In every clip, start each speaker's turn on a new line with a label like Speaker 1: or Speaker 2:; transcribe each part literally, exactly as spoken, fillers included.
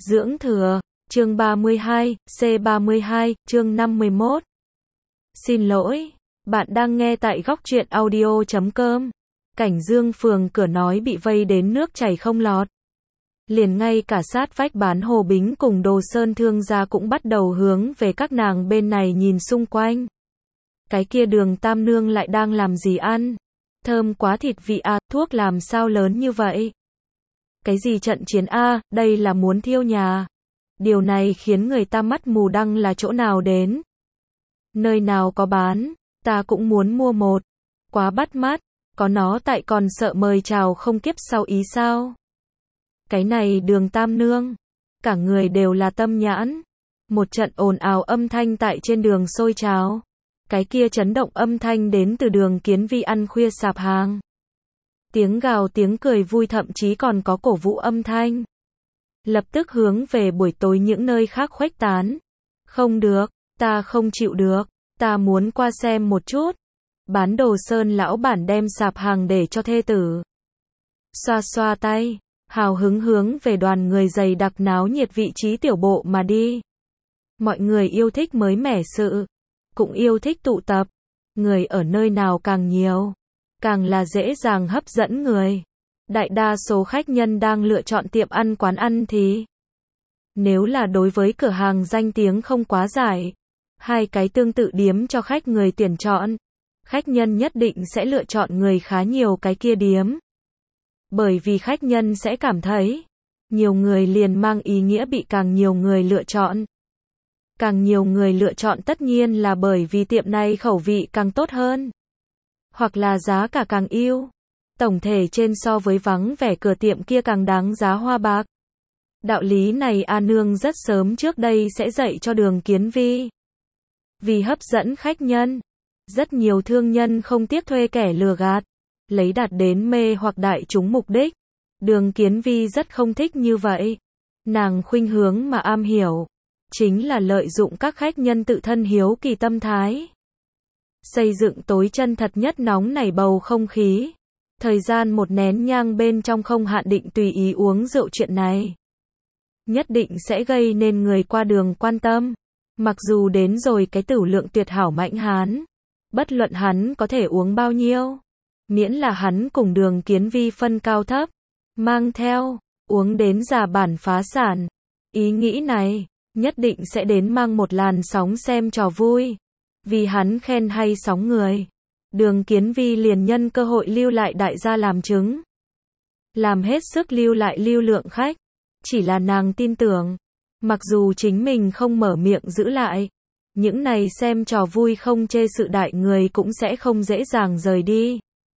Speaker 1: Dưỡng thừa, chương ba mươi hai, C ba mươi hai, chương năm mươi mốt. Xin lỗi, bạn đang nghe tại góc truyện audio chấm com. Cảnh Dương phường cửa nói bị vây đến nước chảy không lọt. Liền ngay cả sát vách bán Hồ Bính cùng Đồ Sơn thương gia cũng bắt đầu hướng về các nàng bên này nhìn xung quanh. Cái kia Đường Tam Nương lại đang làm gì ăn? Thơm quá thịt vị à, thuốc làm sao lớn như vậy? Cái gì trận chiến a, đây là muốn thiêu nhà. Điều này khiến người ta mắt mù đăng là chỗ nào đến. Nơi nào có bán, ta cũng muốn mua một. Quá bắt mắt, có nó tại còn sợ mời chào không kiếp sau ý sao. Cái này Đường Tam Nương, cả người đều là tâm nhãn. Một trận ồn ào âm thanh tại trên đường sôi trào. Cái kia chấn động âm thanh đến từ Đường Kiến Vi ăn khuya sạp hàng. Tiếng gào tiếng cười vui thậm chí còn có cổ vũ âm thanh. Lập tức hướng về buổi tối những nơi khác khuếch tán. Không được, ta không chịu được, ta muốn qua xem một chút. Bán Đồ Sơn lão bản đem sạp hàng để cho thê tử. Xoa xoa tay, hào hứng hướng về đoàn người dày đặc náo nhiệt vị trí tiểu bộ mà đi. Mọi người yêu thích mới mẻ sự, cũng yêu thích tụ tập. Người ở nơi nào càng nhiều, càng là dễ dàng hấp dẫn người. Đại đa số khách nhân đang lựa chọn tiệm ăn quán ăn thì nếu là đối với cửa hàng danh tiếng không quá giải, hai cái tương tự điếm cho khách người tuyển chọn, khách nhân nhất định sẽ lựa chọn người khá nhiều cái kia điếm. Bởi vì khách nhân sẽ cảm thấy, nhiều người liền mang ý nghĩa bị càng nhiều người lựa chọn. Càng nhiều người lựa chọn tất nhiên là bởi vì tiệm này khẩu vị càng tốt hơn. Hoặc là giá cả càng ưu. Tổng thể trên so với vắng vẻ cửa tiệm kia càng đáng giá hoa bạc. Đạo lý này A Nương rất sớm trước đây sẽ dạy cho Đường Kiến Vi. Vì hấp dẫn khách nhân, rất nhiều thương nhân không tiếc thuê kẻ lừa gạt, lấy đạt đến mê hoặc đại chúng mục đích. Đường Kiến Vi rất không thích như vậy. Nàng khuynh hướng mà am hiểu, chính là lợi dụng các khách nhân tự thân hiếu kỳ tâm thái. Xây dựng tối chân thật nhất nóng nảy bầu không khí. Thời gian một nén nhang bên trong không hạn định tùy ý uống rượu chuyện này. Nhất định sẽ gây nên người qua đường quan tâm. Mặc dù đến rồi cái tửu lượng tuyệt hảo Mãnh Hán. Bất luận hắn có thể uống bao nhiêu. Miễn là hắn cùng Đường Kiến Vi phân cao thấp. Mang theo, uống đến già bản phá sản. Ý nghĩ này, nhất định sẽ đến mang một làn sóng xem trò vui. Vì hắn khen hay sóng người. Đường Kiến Vi liền nhân cơ hội lưu lại đại gia làm chứng. Làm hết sức lưu lại lưu lượng khách. Chỉ là nàng tin tưởng, mặc dù chính mình không mở miệng giữ lại, những này xem trò vui không chê sự đại người cũng sẽ không dễ dàng rời đi.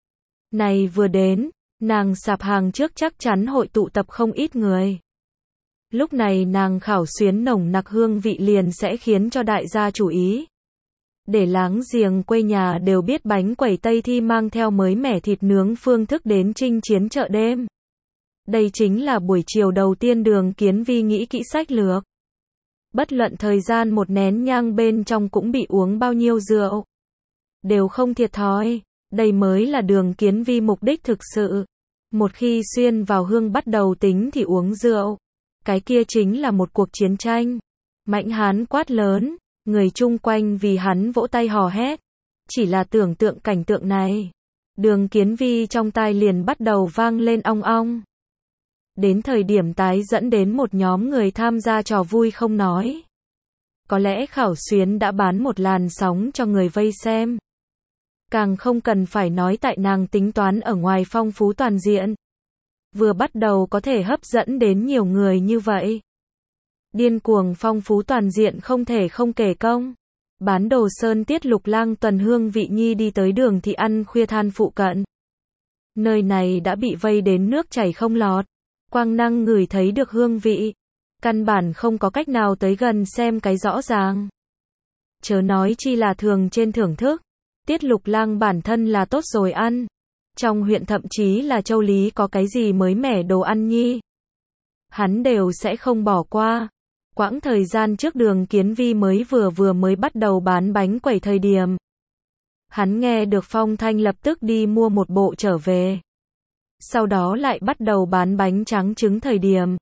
Speaker 1: Này vừa đến, nàng sạp hàng trước chắc chắn hội tụ tập không ít người. Lúc này nàng khảo xuyến nồng nặc hương vị liền sẽ khiến cho đại gia chú ý. Để láng giềng quê nhà đều biết bánh quẩy Tây Thi mang theo mới mẻ thịt nướng phương thức đến chinh chiến chợ đêm. Đây chính là buổi chiều đầu tiên Đường Kiến Vi nghĩ kỹ sách lược. Bất luận thời gian một nén nhang bên trong cũng bị uống bao nhiêu rượu. Đều không thiệt thòi. Đây mới là Đường Kiến Vi mục đích thực sự. Một khi xuyên vào hương bắt đầu tính thì uống rượu. Cái kia chính là một cuộc chiến tranh. Mãnh Hán quát lớn. Người chung quanh vì hắn vỗ tay hò hét. Chỉ là tưởng tượng cảnh tượng này. Đường Kiến Vi trong tai liền bắt đầu vang lên ong ong. Đến thời điểm tái dẫn đến một nhóm người tham gia trò vui không nói. Có lẽ khảo xuyến đã bán một làn sóng cho người vây xem. Càng không cần phải nói tại nàng tính toán ở ngoài phong phú toàn diện. Vừa bắt đầu có thể hấp dẫn đến nhiều người như vậy. Điên cuồng phong phú toàn diện không thể không kể công. Bán Đồ Sơn Tiết Lục Lang tuần hương vị nhi đi tới đường thị ăn khuya than phụ cận. Nơi này đã bị vây đến nước chảy không lọt. Quang năng ngửi thấy được hương vị. Căn bản không có cách nào tới gần xem cái rõ ràng. Chớ nói chi là thường trên thưởng thức. Tiết Lục Lang bản thân là tốt rồi ăn. Trong huyện thậm chí là Châu Lý có cái gì mới mẻ đồ ăn nhi. Hắn đều sẽ không bỏ qua. Quãng thời gian trước Đường Kiến Vi mới vừa vừa mới bắt đầu bán bánh quẩy thời điểm. Hắn nghe được phong thanh lập tức đi mua một bộ trở về. Sau đó lại bắt đầu bán bánh trắng trứng thời điểm.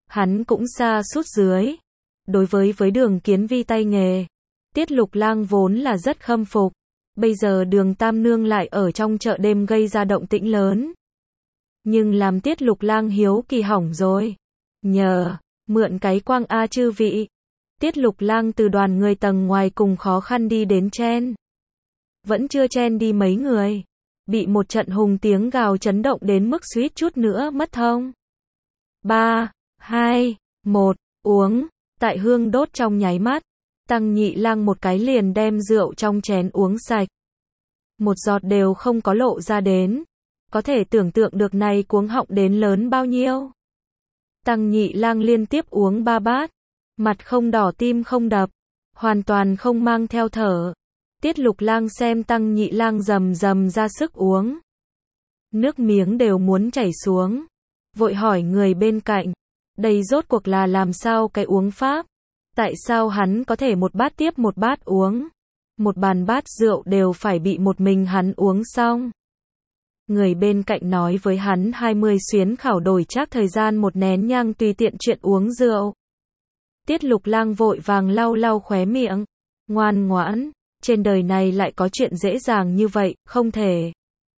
Speaker 1: hắn cũng xa sút dưới. Đối với với Đường Kiến Vi tay nghề, Tiết Lục Lang vốn là rất khâm phục. Bây giờ Đường Tam Nương lại ở trong chợ đêm gây ra động tĩnh lớn. Nhưng làm Tiết Lục Lang hiếu kỳ hỏng rồi. Nhờ, mượn cái quang a chư vị. Tiết Lục Lang từ đoàn người tầng ngoài cùng khó khăn đi đến chen. Vẫn chưa chen đi mấy người. Bị một trận hùng tiếng gào chấn động đến mức suýt chút nữa mất thông. ba, hai, một, uống. Tại hương đốt trong nháy mắt. Tăng Nhị Lang một cái liền đem rượu trong chén uống sạch. Một giọt đều không có lộ ra đến. Có thể tưởng tượng được này cuống họng đến lớn bao nhiêu. Tăng Nhị Lang liên tiếp uống ba bát. Mặt không đỏ tim không đập. Hoàn toàn không mang theo thở. Tiết Lục Lang xem Tăng Nhị Lang rầm rầm ra sức uống. Nước miếng đều muốn chảy xuống. Vội hỏi người bên cạnh. Đây rốt cuộc là làm sao cái uống pháp? Tại sao hắn có thể một bát tiếp một bát uống? Một bàn bát rượu đều phải bị một mình hắn uống xong. Người bên cạnh nói với hắn hai mươi xuyến khảo đổi chắc thời gian một nén nhang tùy tiện chuyện uống rượu. Tiết Lục Lang vội vàng lau lau khóe miệng. Ngoan ngoãn, trên đời này lại có chuyện dễ dàng như vậy, không thể.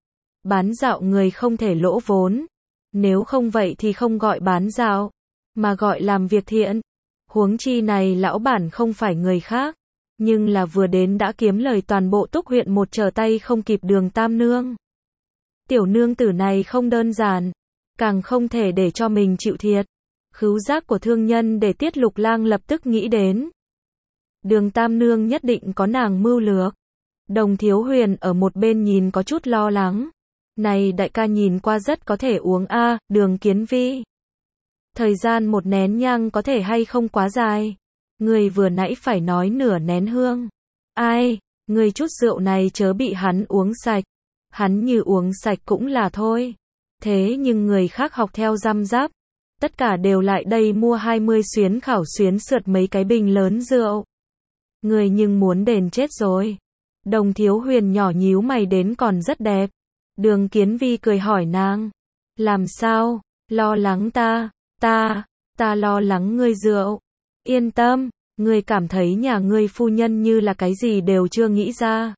Speaker 1: Bán dạo người không thể lỗ vốn. Nếu không vậy thì không gọi bán dạo, mà gọi làm việc thiện. Huống chi này lão bản không phải người khác, nhưng là vừa đến đã kiếm lời toàn bộ Túc huyện một trở tay không kịp Đường Tam Nương. Tiểu nương tử này không đơn giản, càng không thể để cho mình chịu thiệt. Khứu giác của thương nhân để Tiết Lục Lang lập tức nghĩ đến. Đường Tam Nương nhất định có nàng mưu lược. Đồng Thiếu Huyền ở một bên nhìn có chút lo lắng. Này đại ca nhìn qua rất có thể uống a, à, Đường Kiến Vi. Thời gian một nén nhang có thể hay không quá dài. Người vừa nãy phải nói nửa nén hương. Ai, người chút rượu này chớ bị hắn uống sạch. Hắn như uống sạch cũng là thôi. Thế nhưng người khác học theo răm rắp. Tất cả đều lại đây mua hai mươi xuyến khảo xuyến sượt mấy cái bình lớn rượu. Người nhưng muốn đền chết rồi. Đồng Thiếu Huyền nhỏ nhíu mày đến còn rất đẹp. Đường Kiến Vi cười hỏi nàng. Làm sao? Lo lắng ta? Ta, ta lo lắng ngươi rượu. Yên tâm, ngươi cảm thấy nhà ngươi phu nhân như là cái gì đều chưa nghĩ ra.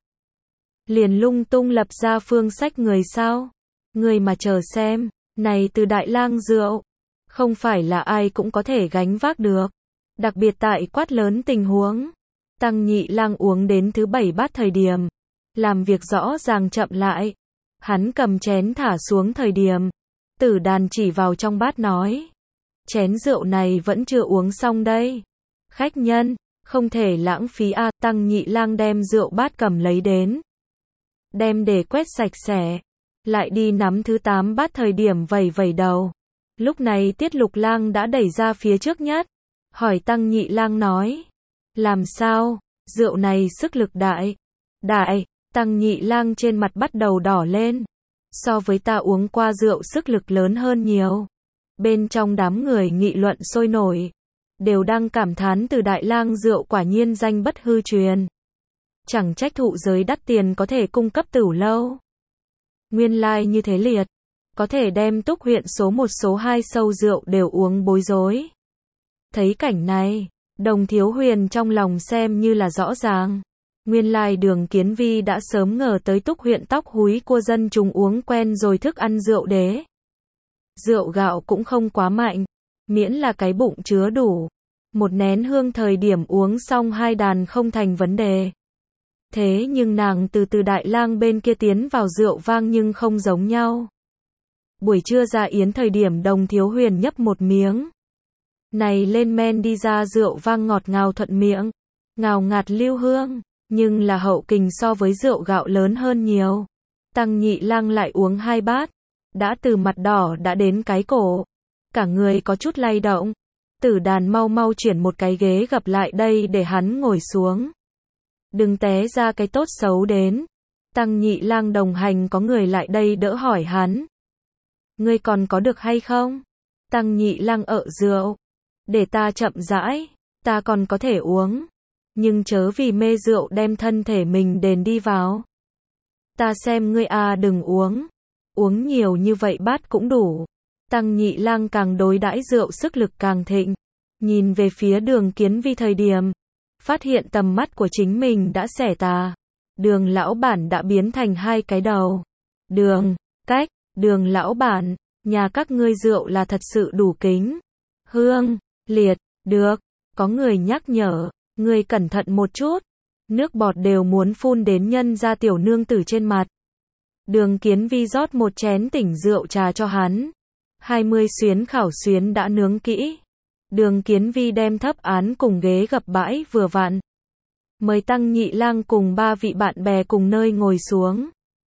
Speaker 1: Liền lung tung lập ra phương sách người sao? Ngươi mà chờ xem, này từ Đại Lang rượu, không phải là ai cũng có thể gánh vác được. Đặc biệt tại quát lớn tình huống. Tăng Nhị Lang uống đến thứ bảy bát thời điểm. Làm việc rõ ràng chậm lại. Hắn cầm chén thả xuống thời điểm. Tử Đàn chỉ vào trong bát nói. Chén rượu này vẫn chưa uống xong đây. Khách nhân, không thể lãng phí a. Tăng Nhị Lang đem rượu bát cầm lấy đến. Đem để quét sạch sẽ. Lại đi nắm thứ tám bát thời điểm vẩy vẩy đầu. Lúc này Tiết Lục Lang đã đẩy ra phía trước nhất. Hỏi Tăng Nhị Lang nói. Làm sao, rượu này sức lực đại. Đại, Tăng Nhị Lang trên mặt bắt đầu đỏ lên. So với ta uống qua rượu sức lực lớn hơn nhiều. Bên trong đám người nghị luận sôi nổi. Đều đang cảm thán từ Đại Lang rượu quả nhiên danh bất hư truyền. Chẳng trách thụ giới đắt tiền có thể cung cấp tửu lâu. Nguyên lai like như thế liệt. Có thể đem Túc huyện số một số hai sâu rượu đều uống bối rối. Thấy cảnh này, Đồng Thiếu Huyền trong lòng xem như là rõ ràng. Nguyên lai like Đường Kiến Vi đã sớm ngờ tới Túc huyện tóc húi cua dân chúng uống quen rồi thức ăn rượu đế. Rượu gạo cũng không quá mạnh, miễn là cái bụng chứa đủ. Một nén hương thời điểm uống xong hai đàn không thành vấn đề. Thế nhưng nàng từ từ Đại Lang bên kia tiến vào rượu vang nhưng không giống nhau. Buổi trưa ra yến thời điểm Đồng Thiếu Huyền nhấp một miếng. Này lên men đi ra rượu vang ngọt ngào thuận miệng. Ngào ngạt lưu hương. Nhưng là hậu kình so với rượu gạo lớn hơn nhiều. Tăng Nhị Lang lại uống hai bát. Đã từ mặt đỏ đã đến cái cổ. Cả người có chút lay động. Tử Đàn mau mau chuyển một cái ghế gập lại đây để hắn ngồi xuống. Đừng té ra cái tốt xấu đến. Tăng Nhị Lang đồng hành có người lại đây đỡ hỏi hắn. Ngươi còn có được hay không? Tăng Nhị Lang ợ rượu. Để ta chậm rãi, ta còn có thể uống. Nhưng chớ vì mê rượu đem thân thể mình đền đi vào. Ta xem ngươi à đừng uống. Uống nhiều như vậy bát cũng đủ. Tăng Nhị Lang càng đối đãi rượu sức lực càng thịnh. Nhìn về phía Đường Kiến Vi thời điểm, phát hiện tầm mắt của chính mình đã xẻ tà. Đường lão bản đã biến thành hai cái đầu. Đường, cách, Đường lão bản, nhà các ngươi rượu là thật sự đủ kính. Hương, liệt, được, có người nhắc nhở, ngươi cẩn thận một chút. Nước bọt đều muốn phun đến nhân ra tiểu nương tử trên mặt. Đường Kiến Vi rót một chén tỉnh rượu trà cho hắn. hai mươi xuyến khảo xuyến đã nướng kỹ. Đường Kiến Vi đem thấp án cùng ghế gập bãi vừa vặn. Mời Tăng Nhị Lang cùng ba vị bạn bè cùng nơi ngồi xuống.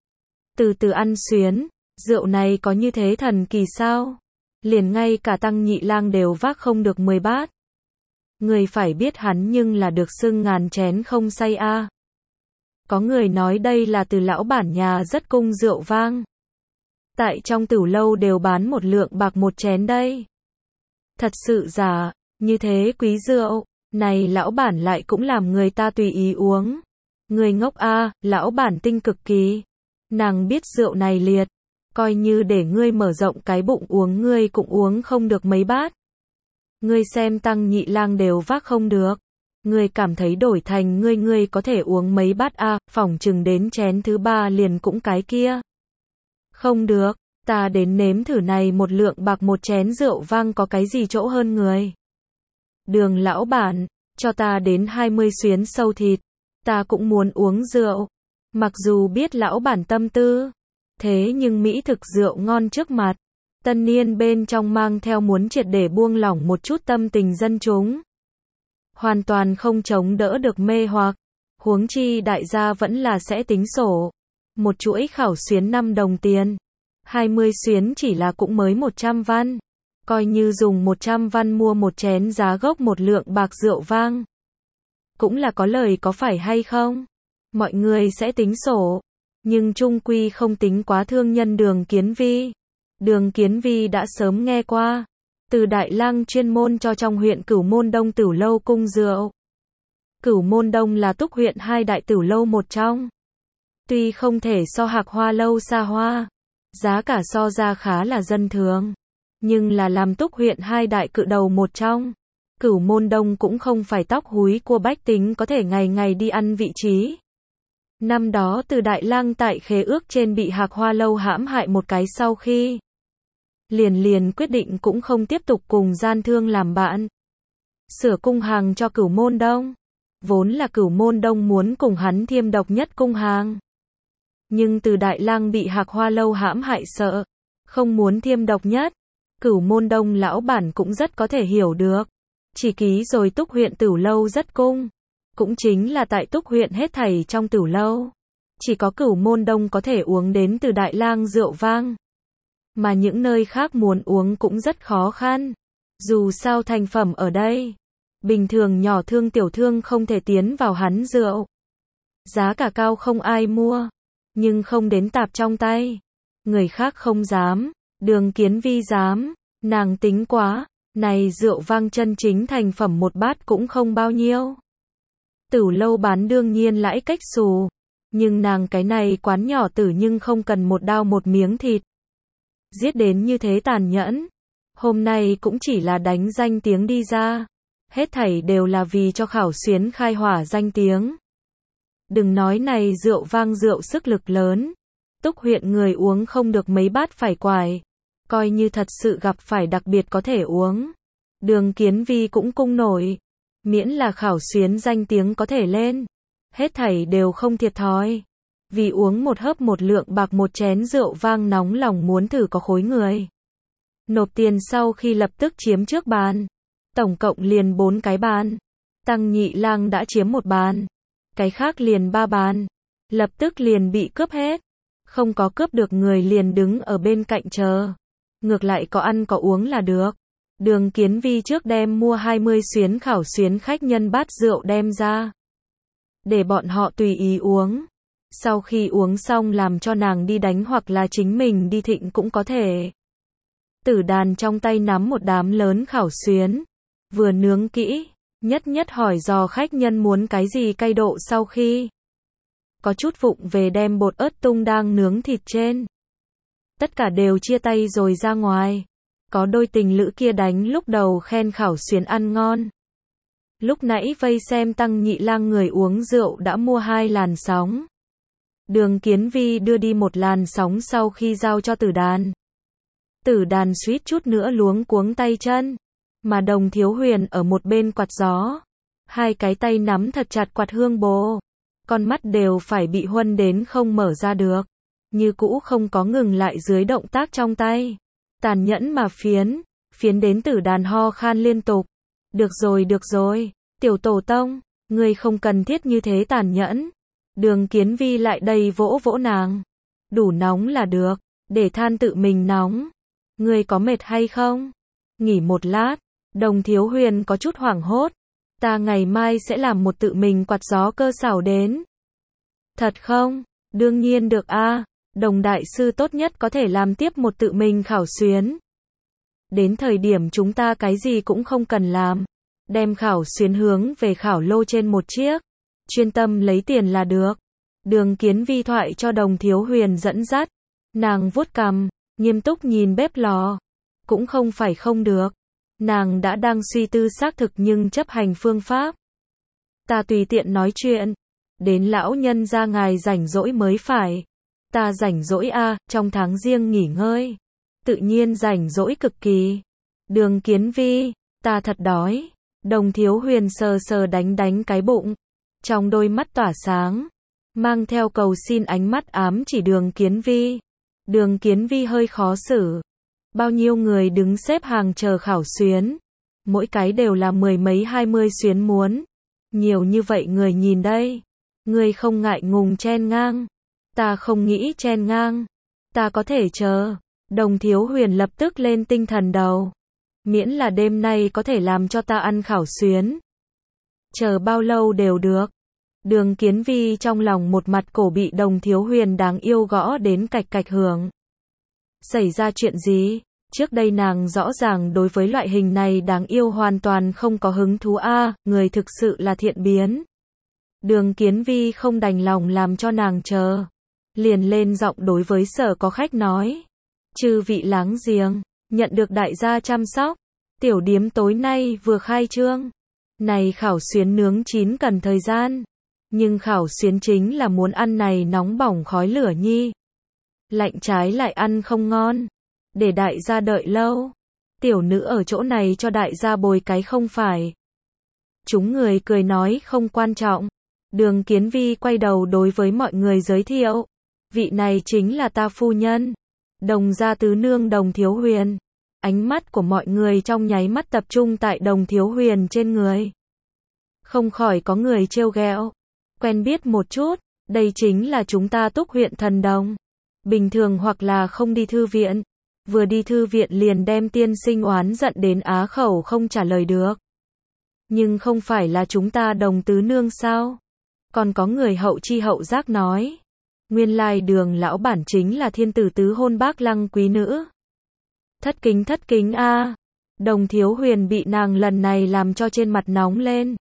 Speaker 1: Từ từ ăn xuyến, rượu này có như thế thần kỳ sao? Liền ngay cả Tăng Nhị Lang đều vác không được mười bát. Người phải biết hắn nhưng là được xưng ngàn chén không say a. À. Có người nói đây là từ lão bản nhà rất cung rượu vang. Tại trong tửu lâu đều bán một lượng bạc một chén đây. Thật sự giả, như thế quý rượu, này lão bản lại cũng làm người ta tùy ý uống. Người ngốc a, à, lão bản tinh cực kỳ. Nàng biết rượu này liệt, coi như để ngươi mở rộng cái bụng uống ngươi cũng uống không được mấy bát. Ngươi xem Tăng Nhị Lang đều vác không được. Ngươi cảm thấy đổi thành ngươi ngươi có thể uống mấy bát a, à, phỏng chừng đến chén thứ ba liền cũng cái kia. Không được, ta đến nếm thử này một lượng bạc một chén rượu vang có cái gì chỗ hơn người. Đường lão bản, cho ta đến hai mươi xuyến sâu thịt, ta cũng muốn uống rượu. Mặc dù biết lão bản tâm tư, thế nhưng mỹ thực rượu ngon trước mặt, tân niên bên trong mang theo muốn triệt để buông lỏng một chút tâm tình dân chúng. Hoàn toàn không chống đỡ được mê hoặc, huống chi đại gia vẫn là sẽ tính sổ. Một chuỗi khảo xuyến năm đồng tiền, hai mươi xuyến chỉ là cũng mới một trăm văn. Coi như dùng một trăm văn mua một chén giá gốc một lượng bạc rượu vang. Cũng là có lời có phải hay không? Mọi người sẽ tính sổ, nhưng chung quy không tính quá thương nhân Đường Kiến Vi. Đường Kiến Vi đã sớm nghe qua, từ Đại Lang chuyên môn cho trong huyện Cửu Môn Đông tửu lâu cung rượu. Cửu Môn Đông là Túc huyện hai đại tửu lâu một trong. Tuy không thể so Hạc Hoa lâu xa hoa, giá cả so ra khá là dân thường, nhưng là làm Túc huyện hai đại cự đầu một trong. Cửu Môn Đông cũng không phải tóc húi cua bách tính có thể ngày ngày đi ăn vị trí. Năm đó từ Đại Lang tại khế ước trên bị Hạc Hoa lâu hãm hại một cái sau khi liền liền quyết định cũng không tiếp tục cùng gian thương làm bạn. Sửa cung hàng cho Cửu Môn Đông. Vốn là Cửu Môn Đông muốn cùng hắn thiêm độc nhất cung hàng. Nhưng từ Đại Lang bị Hạc Hoa lâu hãm hại sợ, không muốn thiêm độc nhất. Cửu Môn Đông lão bản cũng rất có thể hiểu được. Chỉ ký rồi Túc huyện tửu lâu rất cung. Cũng chính là tại Túc huyện hết thảy trong tửu lâu. Chỉ có Cửu Môn Đông có thể uống đến từ Đại Lang rượu vang. Mà những nơi khác muốn uống cũng rất khó khăn. Dù sao thành phẩm ở đây, bình thường nhỏ thương tiểu thương không thể tiến vào hắn rượu. Giá cả cao không ai mua, nhưng không đến tạp trong tay. Người khác không dám, Đường Kiến Vi dám, nàng tính quá, này rượu vang chân chính thành phẩm một bát cũng không bao nhiêu. Tửu lâu bán đương nhiên lãi cách xù, nhưng nàng cái này quán nhỏ tử nhưng không cần một đao một miếng thịt. Giết đến như thế tàn nhẫn, hôm nay cũng chỉ là đánh danh tiếng đi ra. Hết thảy đều là vì cho khảo xuyến khai hỏa danh tiếng. Đừng nói này rượu vang rượu sức lực lớn. Túc huyện người uống không được mấy bát phải quải. Coi như thật sự gặp phải đặc biệt có thể uống. Đường Kiến Vi cũng cung nổi. Miễn là khảo xuyến danh tiếng có thể lên. Hết thảy đều không thiệt thòi. Vì uống một hớp một lượng bạc một chén rượu vang nóng lòng muốn thử có khối người. Nộp tiền sau khi lập tức chiếm trước bàn. Tổng cộng liền bốn cái bàn. Tăng Nhị Lang đã chiếm một bàn. Cái khác liền ba bàn. Lập tức liền bị cướp hết. Không có cướp được người liền đứng ở bên cạnh chờ. Ngược lại có ăn có uống là được. Đường Kiến Vi trước đem mua hai mươi xuyến khảo xuyến khách nhân bát rượu đem ra. Để bọn họ tùy ý uống. Sau khi uống xong làm cho nàng đi đánh hoặc là chính mình đi thịnh cũng có thể. Tử đàn trong tay nắm một đám lớn khảo xuyến. Vừa nướng kỹ, nhất nhất hỏi dò khách nhân muốn cái gì cay độ sau khi. Có chút vụng về đem bột ớt tung đang nướng thịt trên. Tất cả đều chia tay rồi ra ngoài. Có đôi tình lữ kia đánh lúc đầu khen Khảo Xuyến ăn ngon. Lúc nãy vây xem Tăng Nhị Lang người uống rượu đã mua hai làn sóng. Đường Kiến Vi đưa đi một làn sóng sau khi giao cho Tử Đàn. Tử Đàn suýt chút nữa luống cuống tay chân, mà Đồng Thiếu Huyền ở một bên quạt gió. Hai cái tay nắm thật chặt quạt hương bồ. Con mắt đều phải bị huân đến không mở ra được. Như cũ không có ngừng lại dưới động tác trong tay. Tàn nhẫn mà phiến, phiến đến Tử Đàn ho khan liên tục. Được rồi được rồi, tiểu tổ tông, ngươi không cần thiết như thế tàn nhẫn. Đường Kiến Vi lại đây vỗ vỗ nàng. Đủ nóng là được, để than tự mình nóng. Ngươi có mệt hay không? Nghỉ một lát. Đồng Thiếu Huyền có chút hoảng hốt. Ta ngày mai sẽ làm một tự mình quạt gió cơ xảo đến. Thật không? Đương nhiên được a. Đồng đại sư tốt nhất có thể làm tiếp một tự mình Khảo Xuyến. Đến thời điểm chúng ta cái gì cũng không cần làm. Đem Khảo Xuyến hướng về khảo lô trên một chiếc. Chuyên tâm lấy tiền là được. Đường Kiến Vi thoại cho Đồng Thiếu Huyền dẫn dắt. Nàng vuốt cằm, nghiêm túc nhìn bếp lò. Cũng không phải không được. Nàng đã đang suy tư xác thực nhưng chấp hành phương pháp. Ta tùy tiện nói chuyện. Đến lão nhân gia ngài rảnh rỗi mới phải. Ta rảnh rỗi a, trong tháng riêng nghỉ ngơi. Tự nhiên rảnh rỗi cực kỳ. Đường Kiến Vi, ta thật đói. Đồng Thiếu Huyền sờ sờ đánh đánh cái bụng. Trong đôi mắt tỏa sáng. Mang theo cầu xin ánh mắt ám chỉ Đường Kiến Vi. Đường Kiến Vi hơi khó xử. Bao nhiêu người đứng xếp hàng chờ Khảo Xuyến. Mỗi cái đều là mười mấy hai mươi xuyến muốn. Nhiều như vậy người nhìn đây. Người không ngại ngùng chen ngang. Ta không nghĩ chen ngang. Ta có thể chờ. Đồng Thiếu Huyền lập tức lên tinh thần đầu. Miễn là đêm nay có thể làm cho ta ăn Khảo Xuyến. Chờ bao lâu đều được. Đường Kiến Vi trong lòng một mặt cổ bị Đồng Thiếu Huyền đáng yêu gõ đến cạch cạch hưởng. Xảy ra chuyện gì? Trước đây nàng rõ ràng đối với loại hình này đáng yêu hoàn toàn không có hứng thú a, à, người thực sự là thiện biến. Đường Kiến Vi không đành lòng làm cho nàng chờ. Liền lên giọng đối với Sở có khách nói. Chư vị láng giềng, nhận được đại gia chăm sóc. Tiểu điếm tối nay vừa khai trương. Này Khảo Xuyến nướng chín cần thời gian. Nhưng Khảo Xuyến chính là muốn ăn này nóng bỏng khói lửa nhi. Lạnh trái lại ăn không ngon. Để đại gia đợi lâu. Tiểu nữ ở chỗ này cho đại gia bồi cái không phải. Chúng người cười nói không quan trọng. Đường Kiến Vi quay đầu đối với mọi người giới thiệu. Vị này chính là ta phu nhân. Đồng gia tứ nương Đồng Thiếu Huyền. Ánh mắt của mọi người trong nháy mắt tập trung tại Đồng Thiếu Huyền trên người. Không khỏi có người trêu ghẹo. Quen biết một chút, đây chính là chúng ta Túc huyện Thần Đồng. Bình thường hoặc là không đi thư viện. Vừa đi thư viện liền đem tiên sinh oán giận đến á khẩu không trả lời được. Nhưng không phải là chúng ta Đồng tứ nương sao? Còn có người hậu chi hậu giác nói. Nguyên lai Đường lão bản chính là thiên tử tứ hôn Bác Lăng quý nữ. Thất kính thất kính a. Đồng Thiếu Huyền bị nàng lần này làm cho trên mặt nóng lên.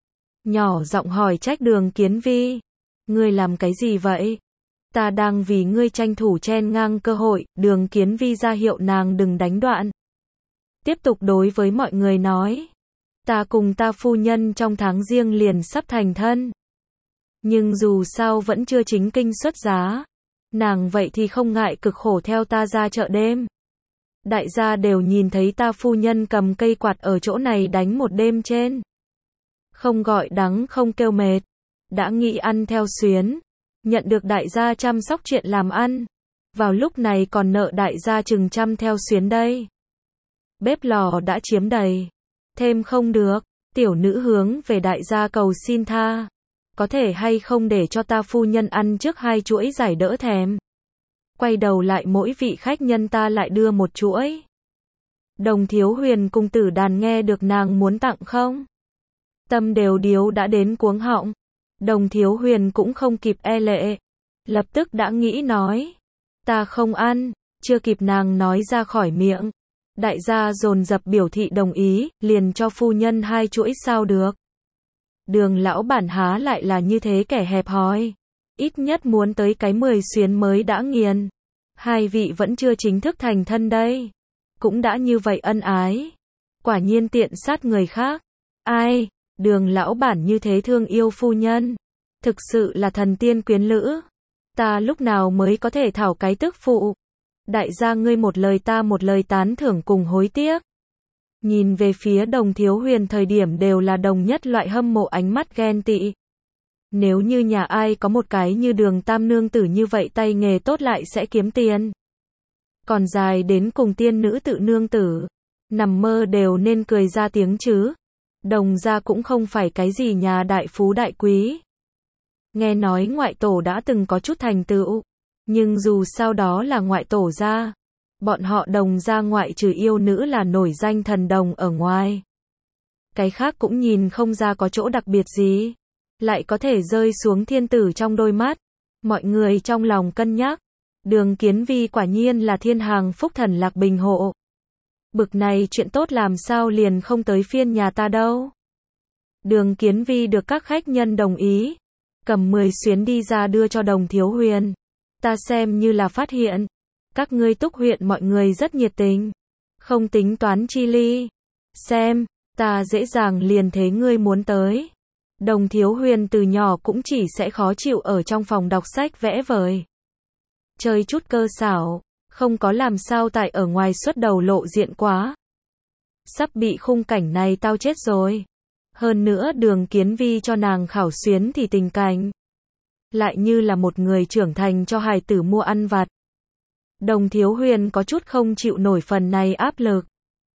Speaker 1: Nhỏ giọng hỏi trách Đường Kiến Vi. Ngươi làm cái gì vậy? Ta đang vì ngươi tranh thủ chen ngang cơ hội. Đường Kiến Vi ra hiệu nàng đừng đánh đoạn. Tiếp tục đối với mọi người nói. Ta cùng ta phu nhân trong tháng riêng liền sắp thành thân. Nhưng dù sao vẫn chưa chính kinh xuất giá. Nàng vậy thì không ngại cực khổ theo ta ra chợ đêm. Đại gia đều nhìn thấy ta phu nhân cầm cây quạt ở chỗ này đánh một đêm trên. Không gọi đắng không kêu mệt. Đã nghĩ ăn theo xuyến. Nhận được đại gia chăm sóc chuyện làm ăn. Vào lúc này còn nợ đại gia chừng trăm theo xuyến đây. Bếp lò đã chiếm đầy. Thêm không được. Tiểu nữ hướng về đại gia cầu xin tha. Có thể hay không để cho ta phu nhân ăn trước hai chuỗi giải đỡ thèm. Quay đầu lại mỗi vị khách nhân ta lại đưa một chuỗi. Đồng Thiếu Huyền cùng Tử Đàn nghe được nàng muốn tặng không? Tâm đều điếu đã đến cuống họng. Đồng Thiếu Huyền cũng không kịp e lệ. Lập tức đã nghĩ nói. Ta không ăn. Chưa kịp nàng nói ra khỏi miệng. Đại gia dồn dập biểu thị đồng ý. Liền cho phu nhân hai chuỗi sao được. Đường lão bản há lại là như thế kẻ hẹp hòi. Ít nhất muốn tới cái mười xuyến mới đã nghiền. Hai vị vẫn chưa chính thức thành thân đây. cũng đã như vậy ân ái. Quả nhiên tiện sát người khác. Ai, Đường lão bản như thế thương yêu phu nhân. Thực sự là thần tiên quyến lữ. Ta lúc nào mới có thể thảo cái tức phụ. Đại gia ngươi một lời ta một lời tán thưởng cùng hối tiếc. Nhìn về phía Đồng Thiếu Huyền thời điểm đều là đồng nhất loại hâm mộ ánh mắt ghen tị. Nếu như nhà ai có một cái như Đường tam nương tử như vậy tay nghề tốt lại sẽ kiếm tiền. Còn dài đến cùng tiên nữ tự nương tử. Nằm mơ đều nên cười ra tiếng chứ. Đồng gia cũng không phải cái gì nhà đại phú đại quý. Nghe nói ngoại tổ đã từng có chút thành tựu. Nhưng dù sao đó là ngoại tổ gia. Bọn họ Đồng gia ngoại trừ yêu nữ là nổi danh thần đồng ở ngoài. Cái khác cũng nhìn không ra có chỗ đặc biệt gì. Lại có thể rơi xuống thiên tử trong đôi mắt. Mọi người trong lòng cân nhắc. Đường Kiến Vi quả nhiên là thiên hàng phúc thần lạc bình hộ. Bực này chuyện tốt làm sao liền không tới phiên nhà ta đâu. Đường Kiến Vi được các khách nhân đồng ý. Cầm mười xuyến đi ra đưa cho Đồng Thiếu Huyền. Ta xem như là phát hiện. Các ngươi Túc huyện mọi người rất nhiệt tình. Không tính toán chi ly. Xem, ta dễ dàng liền thế ngươi muốn tới. Đồng Thiếu Huyền từ nhỏ cũng chỉ sẽ khó chịu ở trong phòng đọc sách vẽ vời. Chơi chút cơ xảo, không có làm sao tại ở ngoài xuất đầu lộ diện quá. Sắp bị khung cảnh này tao chết rồi. Hơn nữa Đường Kiến Vi cho nàng khảo xuyến thì tình cảnh. Lại như là một người trưởng thành cho hài tử mua ăn vặt. Đồng Thiếu Huyền có chút không chịu nổi phần này áp lực.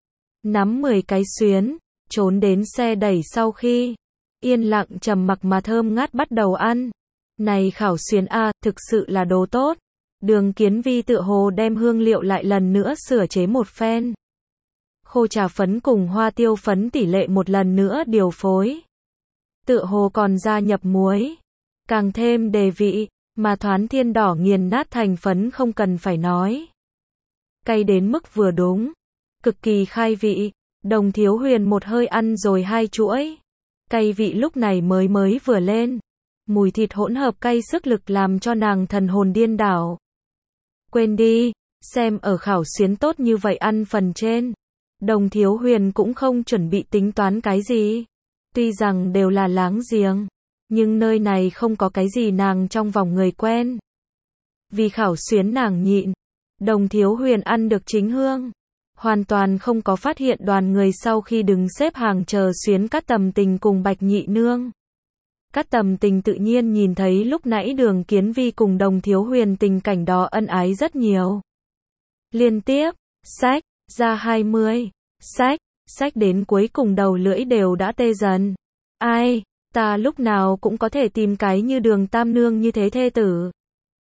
Speaker 1: Nắm mười cái xuyến, trốn đến xe đẩy sau khi. Yên lặng trầm mặc mà thơm ngát bắt đầu ăn. Này khảo xuyến a, thực sự là đồ tốt. Đường Kiến Vi tựa hồ đem hương liệu lại lần nữa sửa chế một phen. Khô trà phấn cùng hoa tiêu phấn tỷ lệ một lần nữa điều phối. Tựa hồ còn gia nhập muối. Càng thêm đề vị, mà thoán thiên đỏ nghiền nát thành phấn không cần phải nói. Cay đến mức vừa đúng. Cực kỳ khai vị. Đồng Thiếu Huyền một hơi ăn rồi hai chuỗi. Cay vị lúc này mới mới vừa lên. Mùi thịt hỗn hợp cay sức lực làm cho nàng thần hồn điên đảo. Quên đi, xem ở khảo xuyến tốt như vậy ăn phần trên. Đồng Thiếu Huyền cũng không chuẩn bị tính toán cái gì. Tuy rằng đều là láng giềng, nhưng nơi này không có cái gì nàng trong vòng người quen. Vì khảo xuyến nàng nhịn. Đồng Thiếu Huyền ăn được chính hương. Hoàn toàn không có phát hiện đoàn người sau khi đứng xếp hàng chờ xuyến Cát Tầm Tình cùng Bạch Nhị Nương. Cát Tầm Tình tự nhiên nhìn thấy lúc nãy Đường Kiến Vi cùng Đồng Thiếu Huyền tình cảnh đó ân ái rất nhiều. Liên tiếp, xách, ra hai mươi, xách, xách đến cuối cùng đầu lưỡi đều đã tê dần. Ai, ta lúc nào cũng có thể tìm cái như Đường Tam Nương như thế thê tử.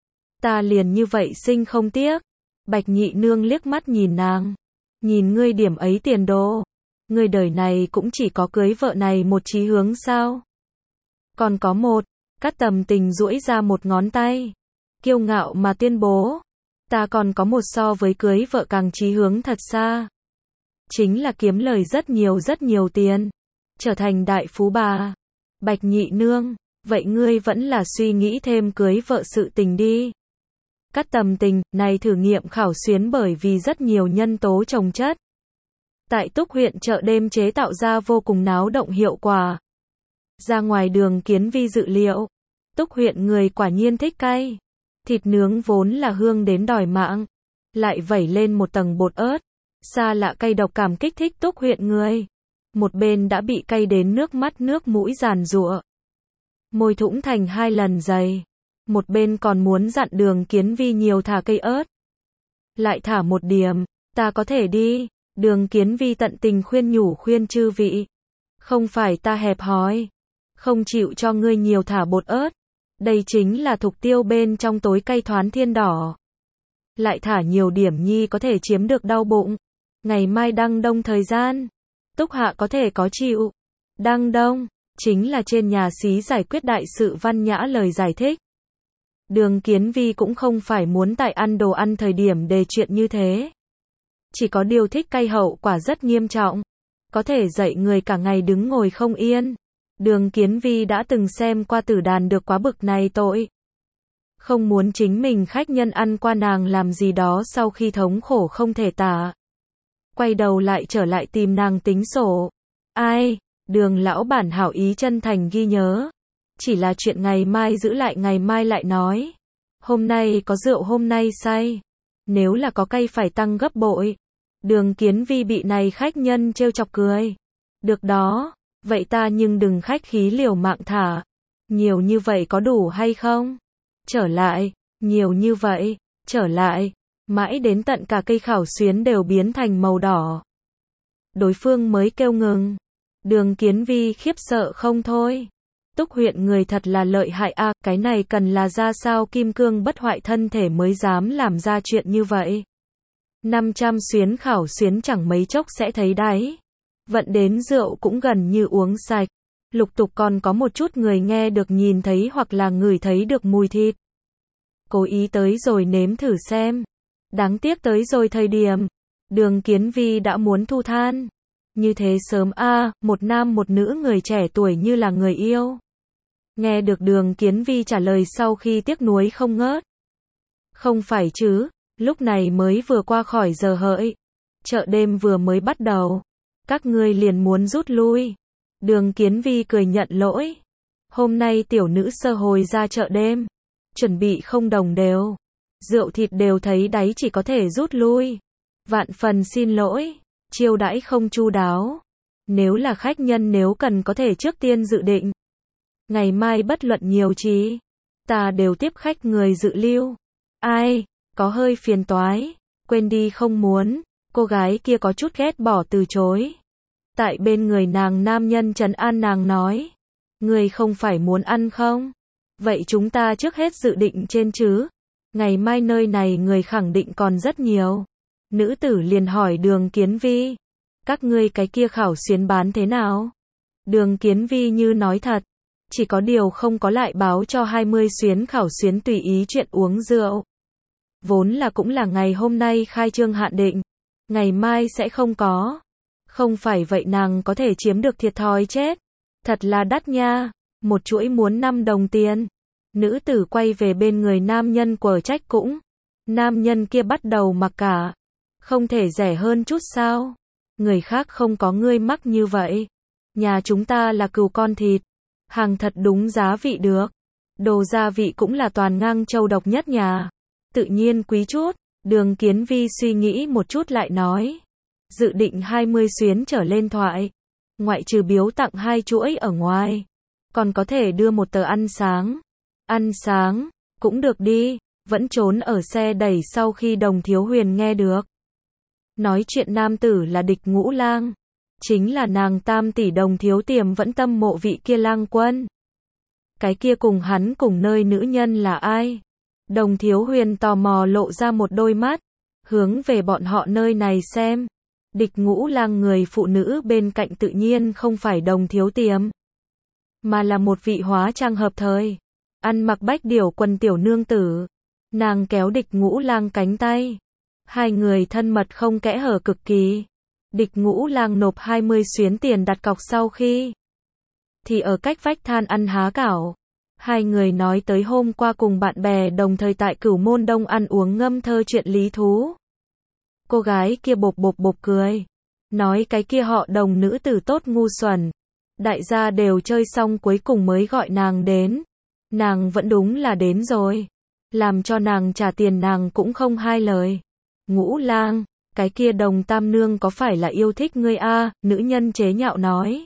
Speaker 1: Ta liền như vậy sinh không tiếc. Bạch Nhị Nương liếc mắt nhìn nàng. Nhìn ngươi điểm ấy tiền đồ. Ngươi đời này cũng chỉ có cưới vợ này một chí hướng sao? Còn có một. Cát Tầm Tình duỗi ra một ngón tay. Kiêu ngạo mà tuyên bố. Ta còn có một so với cưới vợ càng chí hướng thật xa. Chính là kiếm lời rất nhiều rất nhiều tiền. Trở thành đại phú bà. Bạch Nhị Nương. Vậy ngươi vẫn là suy nghĩ thêm cưới vợ sự tình đi. Cát Tầm Tình, này thử nghiệm khảo xuyến bởi vì rất nhiều nhân tố chồng chất. Tại Túc huyện chợ đêm chế tạo ra vô cùng náo động hiệu quả. Ra ngoài Đường Kiến Vi dự liệu. Túc huyện người quả nhiên thích cay. Thịt nướng vốn là hương đến đòi mạng. Lại vẩy lên một tầng bột ớt. Xa lạ cay độc cảm kích thích Túc huyện người. Một bên đã bị cay đến nước mắt nước mũi giàn giụa. Môi thủng thành hai lần dày. Một bên còn muốn dặn Đường Kiến Vi nhiều thả cây ớt. Lại thả một điểm, ta có thể đi. Đường Kiến Vi tận tình khuyên nhủ khuyên chư vị. Không phải ta hẹp hòi. Không chịu cho ngươi nhiều thả bột ớt. Đây chính là thục tiêu bên trong tối cay thoán thiên đỏ. Lại thả nhiều điểm nhi có thể chiếm được đau bụng. Ngày mai đăng đông thời gian. Túc hạ có thể có chịu. Đăng đông, chính là trên nhà xí giải quyết đại sự văn nhã lời giải thích. Đường Kiến Vi cũng không phải muốn tại ăn đồ ăn thời điểm đề chuyện như thế. Chỉ có điều thích cay hậu quả rất nghiêm trọng. Có thể dạy người cả ngày đứng ngồi không yên. Đường Kiến Vi đã từng xem qua tử đàn được quá bực này tội. Không muốn chính mình khách nhân ăn qua nàng làm gì đó sau khi thống khổ không thể tả. quay đầu lại trở lại tìm nàng tính sổ. Ai, Đường lão bản hảo ý chân thành ghi nhớ. Chỉ là chuyện ngày mai giữ lại ngày mai lại nói. Hôm nay có rượu hôm nay say. Nếu là có cay phải tăng gấp bội. Đường Kiến Vi bị này khách nhân trêu chọc cười. Được đó, vậy ta nhưng đừng khách khí liều mạng thả. Nhiều như vậy có đủ hay không? Trở lại, nhiều như vậy, trở lại. Mãi đến tận cả cây khảo xuyến đều biến thành màu đỏ. Đối phương mới kêu ngừng. Đường Kiến Vi khiếp sợ không thôi. Túc huyện người thật là lợi hại a, à, cái này cần là ra sao kim cương bất hoại thân thể mới dám làm ra chuyện như vậy. năm trăm xuyến khảo xuyến chẳng mấy chốc sẽ thấy đáy. Vận đến rượu cũng gần như uống sạch. Lục tục còn có một chút người nghe được nhìn thấy hoặc là ngửi thấy được mùi thịt. Cố ý tới rồi nếm thử xem. Đáng tiếc tới rồi thời điểm. Đường Kiến Vi đã muốn thu than. Như thế sớm a, à, một nam một nữ người trẻ tuổi như là người yêu. Nghe được Đường Kiến Vi trả lời sau khi tiếc nuối không ngớt. Không phải chứ, lúc này mới vừa qua khỏi giờ hợi. Chợ đêm vừa mới bắt đầu. Các ngươi liền muốn rút lui. Đường Kiến Vi cười nhận lỗi. Hôm nay tiểu nữ sơ hồi ra chợ đêm. Chuẩn bị không đồng đều. Rượu thịt đều thấy đáy chỉ có thể rút lui. Vạn phần xin lỗi. Chiêu đãi không chu đáo. Nếu là khách nhân nếu cần có thể trước tiên dự định. Ngày mai bất luận nhiều chí. Ta đều tiếp khách người dự lưu. Ai, có hơi phiền toái. Quên đi không muốn. Cô gái kia có chút ghét bỏ từ chối. Tại bên người nàng nam nhân trấn an nàng nói. Người không phải muốn ăn không? Vậy chúng ta trước hết dự định trên chứ. Ngày mai nơi này người khẳng định còn rất nhiều. Nữ tử liền hỏi Đường Kiến Vi. Các ngươi cái kia khảo xuyến bán thế nào? Đường Kiến Vi như nói thật. Chỉ có điều không có lại báo cho hai mươi xuyến khảo xuyến tùy ý chuyện uống rượu. Vốn là cũng là ngày hôm nay khai trương hạn định. Ngày mai sẽ không có. Không phải vậy nàng có thể chiếm được thiệt thòi chết. Thật là đắt nha. Một chuỗi muốn năm đồng tiền. Nữ tử quay về bên người nam nhân quở trách cũng. Nam nhân kia bắt đầu mặc cả. Không thể rẻ hơn chút sao? Người khác không có ngươi mắc như vậy. Nhà chúng ta là cừu con thịt. Hàng thật đúng giá vị được. Đồ gia vị cũng là toàn ngang châu độc nhất nhà. Tự nhiên quý chút. Đường Kiến Vi suy nghĩ một chút lại nói. Dự định hai mươi xuyến trở lên thoại. Ngoại trừ biếu tặng hai chuỗi ở ngoài. Còn có thể đưa một tờ ăn sáng. Ăn sáng, cũng được đi. Vẫn trốn ở xe đẩy sau khi Đồng Thiếu Huyền nghe được. Nói chuyện nam tử là Địch Ngũ Lang. Chính là nàng tam tỷ Đồng Thiếu Tiềm vẫn tâm mộ vị kia lang quân. Cái kia cùng hắn cùng nơi nữ nhân là ai? Đồng Thiếu Huyền tò mò lộ ra một đôi mắt. Hướng về bọn họ nơi này xem. Địch Ngũ Lang người phụ nữ bên cạnh tự nhiên không phải Đồng Thiếu Tiềm. Mà là một vị hóa trang hợp thời. Ăn mặc bách điểu quần tiểu nương tử. Nàng kéo Địch Ngũ Lang cánh tay. Hai người thân mật không kẽ hở cực kỳ. Địch Ngũ Lang nộp hai mươi xuyến tiền đặt cọc sau khi. Thì ở cách vách than ăn há cảo. Hai người nói tới hôm qua cùng bạn bè đồng thời tại Cửu Môn Đông ăn uống ngâm thơ chuyện lý thú. Cô gái kia bộp bộp bộp cười. Nói cái kia họ Đồng nữ tử tốt ngu xuẩn. Đại gia đều chơi xong cuối cùng mới gọi nàng đến. Nàng vẫn đúng là đến rồi. Làm cho nàng trả tiền nàng cũng không hai lời. Ngũ Lang, cái kia Đồng tam nương có phải là yêu thích ngươi a? À? Nữ nhân chế nhạo nói.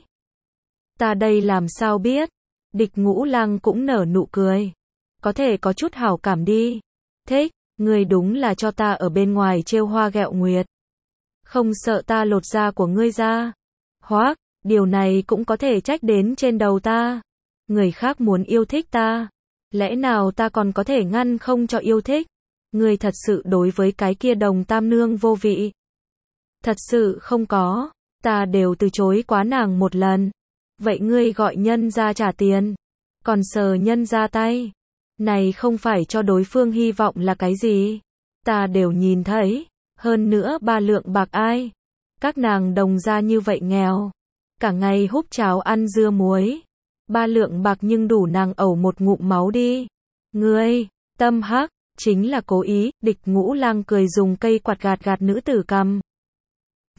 Speaker 1: Ta đây làm sao biết? Địch Ngũ Lang cũng nở nụ cười. Có thể có chút hảo cảm đi. Thích, ngươi đúng là cho ta ở bên ngoài trêu hoa ghẹo nguyệt. Không sợ ta lột da của ngươi ra. Hoác, điều này cũng có thể trách đến trên đầu ta. Người khác muốn yêu thích ta. Lẽ nào ta còn có thể ngăn không cho yêu thích? Ngươi thật sự đối với cái kia Đồng tam nương vô vị. Thật sự không có. Ta đều từ chối quá nàng một lần. Vậy ngươi gọi nhân ra trả tiền. Còn sờ nhân ra tay. Này không phải cho đối phương hy vọng là cái gì. Ta đều nhìn thấy. Hơn nữa ba lượng bạc ai. Các nàng Đồng gia như vậy nghèo. Cả ngày húp cháo ăn dưa muối. Ba lượng bạc nhưng đủ nàng ẩu một ngụm máu đi. Ngươi, tâm hắc, chính là cố ý. Địch Ngũ Lang cười dùng cây quạt gạt gạt nữ tử cằm.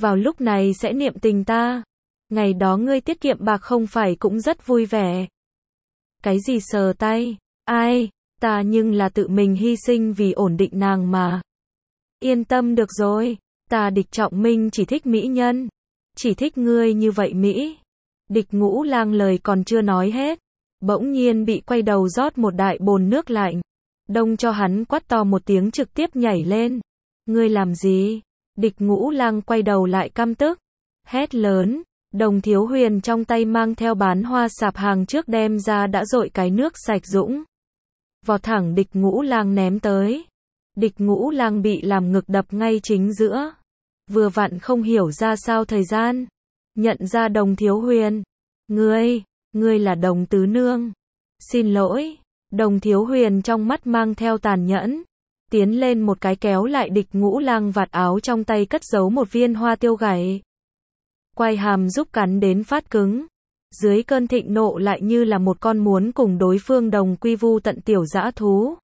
Speaker 1: vào lúc này sẽ niệm tình ta. Ngày đó ngươi tiết kiệm bạc không phải cũng rất vui vẻ. Cái gì sờ tay, ai, ta nhưng là tự mình hy sinh vì ổn định nàng mà. Yên tâm được rồi, ta Địch Trọng Minh chỉ thích mỹ nhân, chỉ thích ngươi như vậy Mỹ. Địch Ngũ Lang lời còn chưa nói hết, bỗng nhiên bị quay đầu rót một đại bồn nước lạnh, đông cho hắn quát to một tiếng trực tiếp nhảy lên. Ngươi làm gì? Địch Ngũ Lang quay đầu lại căm tức, hét lớn. Đồng Thiếu Huyền trong tay mang theo bán hoa sạp hàng trước đem ra đã dội cái nước sạch dũng, vọt thẳng Địch Ngũ Lang ném tới. Địch Ngũ Lang bị làm ngực đập ngay chính giữa, vừa vặn không hiểu ra sao thời gian, nhận ra Đồng Thiếu Huyền. Ngươi, ngươi là Đồng Tứ Nương. Xin lỗi. Đồng Thiếu Huyền trong mắt mang theo tàn nhẫn, tiến lên một cái kéo lại Địch Ngũ Lang vạt áo trong tay cất giấu một viên hoa tiêu gảy. Quai hàm giúp cắn đến phát cứng, dưới cơn thịnh nộ lại như là một con muốn cùng đối phương đồng quy vu tận tiểu dã thú.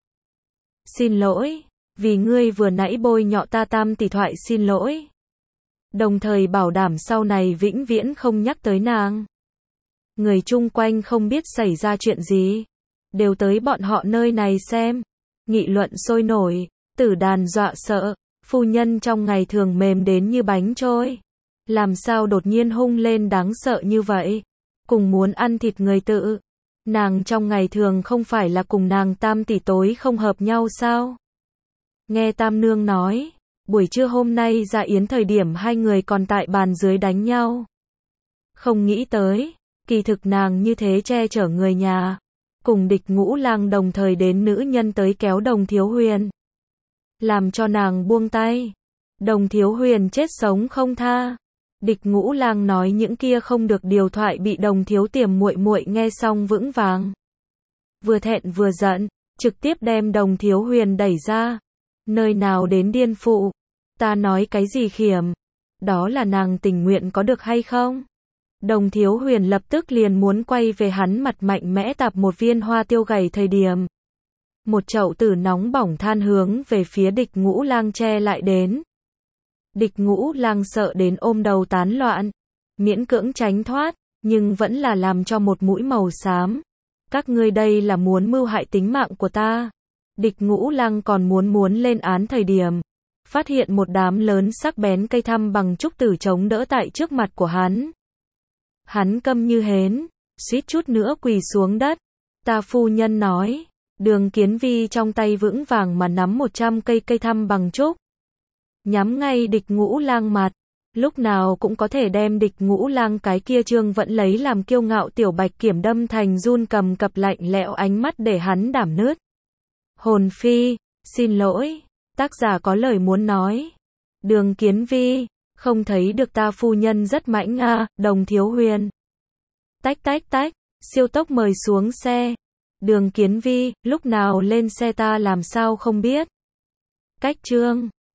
Speaker 1: Xin lỗi, vì ngươi vừa nãy bôi nhọ ta Tam tỷ thoại xin lỗi. Đồng thời bảo đảm sau này vĩnh viễn không nhắc tới nàng. Người chung quanh không biết xảy ra chuyện gì, đều tới bọn họ nơi này xem, nghị luận sôi nổi, Tử Đàn dọa sợ, phu nhân trong ngày thường mềm đến như bánh trôi. Làm sao đột nhiên hung lên đáng sợ như vậy, cùng muốn ăn thịt người tự. Nàng trong ngày thường không phải là cùng nàng Tam tỷ tối không hợp nhau sao? Nghe Tam Nương nói, buổi trưa hôm nay ra yến thời điểm hai người còn tại bàn dưới đánh nhau. Không nghĩ tới, kỳ thực nàng như thế che chở người nhà, cùng Địch Ngũ Lang đồng thời đến nữ nhân tới kéo Đồng Thiếu Huyền, làm cho nàng buông tay. Đồng Thiếu Huyền chết sống không tha. Địch Ngũ Lang nói những kia không được điều thoại bị Đồng Thiếu Tiềm muội muội nghe xong vững vàng, vừa thẹn vừa giận, trực tiếp đem Đồng Thiếu Huyền đẩy ra. Nơi nào đến điên phụ, ta nói cái gì khiểm, đó là nàng tình nguyện có được hay không? Đồng Thiếu Huyền lập tức liền muốn quay về hắn mặt mạnh mẽ tạp một viên hoa tiêu gảy thời điểm, một chậu tử nóng bỏng than hướng về phía Địch Ngũ Lang che lại đến. Địch Ngũ Lang sợ đến ôm đầu tán loạn, miễn cưỡng tránh thoát, nhưng vẫn là làm cho một mũi màu xám. Các ngươi đây là muốn mưu hại tính mạng của ta. Địch Ngũ Lang còn muốn muốn lên án thời điểm, phát hiện một đám lớn sắc bén cây thăm bằng trúc tử chống đỡ tại trước mặt của hắn. Hắn câm như hến, suýt chút nữa quỳ xuống đất. Ta phu nhân nói, Đường Kiến Vi trong tay vững vàng mà nắm một trăm cây cây thăm bằng trúc, nhắm ngay Địch Ngũ Lang mặt, lúc nào cũng có thể đem Địch Ngũ Lang cái kia trương vẫn lấy làm kiêu ngạo tiểu bạch kiểm đâm thành run cầm cập lạnh lẽo ánh mắt để hắn đảm nứt. Hồn phi, xin lỗi, tác giả có lời muốn nói. Đường Kiến Vi, không thấy được ta phu nhân rất mãnh à, Đồng Thiếu Huyền. Tách tách tách, siêu tốc mời xuống xe. Đường Kiến Vi, lúc nào lên xe ta làm sao không biết. Cách chương